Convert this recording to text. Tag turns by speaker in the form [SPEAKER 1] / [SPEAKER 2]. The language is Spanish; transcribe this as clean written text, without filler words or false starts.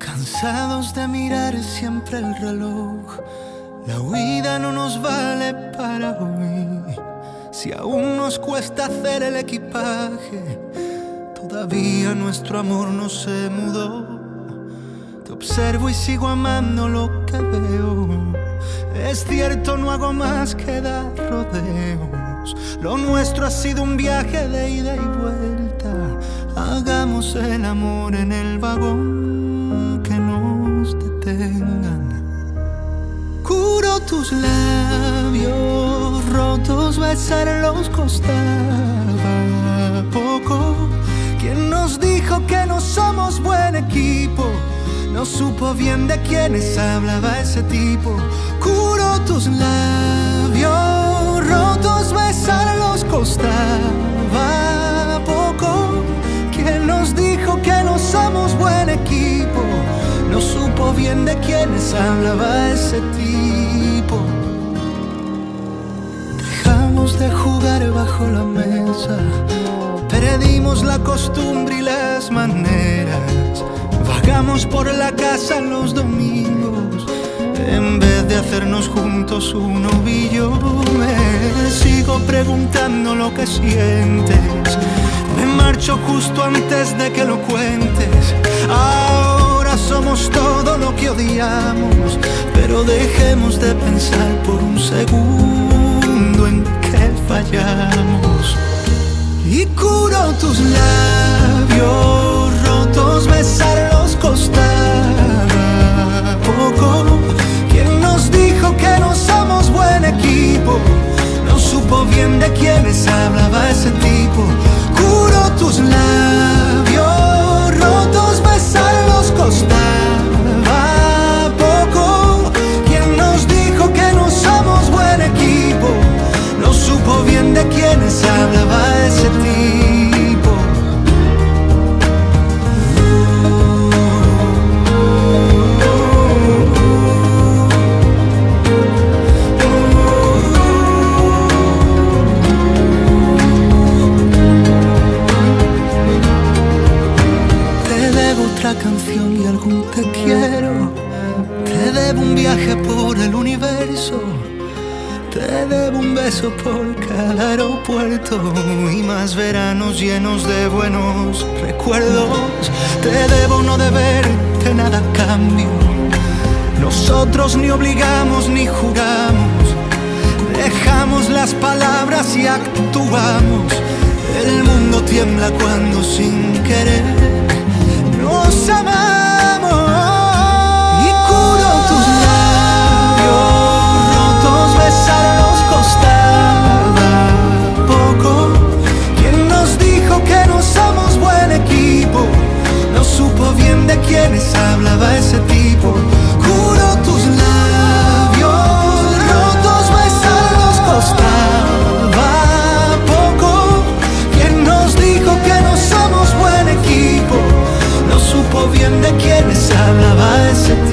[SPEAKER 1] Cansados de mirar siempre el reloj, la huida no nos vale para hoy. Si aún nos cuesta hacer el equipaje, todavía nuestro amor no se mudó. Te observo y sigo amando lo que veo. Es cierto, no hago más que dar rodeos. Lo nuestro ha sido un viaje de ida y vuelta. Hagamos el amor en el vagón, que nos detengan. Curo tus labios rotos, besarlos costaba poco. ¿Quién nos dijo que no somos buen equipo? No supo bien de quiénes hablaba ese tipo. Curo tus labios rotos, besarlos costaba poco. ¿Quién nos dijo que no somos buen equipo? No supo bien de quiénes hablaba ese tipo. Dejamos de jugar bajo la mesa, perdimos la costumbre y las maneras. Vagamos por la casa los domingos, en vez de hacernos juntos un ovillo. Me sigo preguntando lo que sientes. Me marcho justo antes de que lo cuentes. Ahora somos todo lo que odiamos, pero dejemos de pensar por un segundo en que fallamos. Y curo tus labios rotos, besarlos costaba poco. ¿Quién nos dijo que no somos buen equipo? No supo bien de quiénes hablaba ese tipo. Curo tus labios rotos, besarlos costaba poco. ¿Quién nos dijo que no somos buen equipo? No supo bien de quiénes hablaba ese tipo. Otra canción y algún te quiero. Te debo un viaje por el universo. Te debo un beso por cada aeropuerto y más veranos llenos de buenos recuerdos. Te debo no deberte nada a cambio. Nosotros ni obligamos ni juramos. Dejamos las palabras y actuamos. El mundo tiembla cuando sin querer nos amamos. Y curo tus labios rotos, besarlos costaba poco. ¿Quién nos dijo que no somos buen equipo? No supo bien de quiénes hablaba ese tipo. Curo tus labios rotos, besarlos costaba poco. ¿Quién nos dijo que no somos buen equipo? No supo bien de quiénes hablaba ese tipo.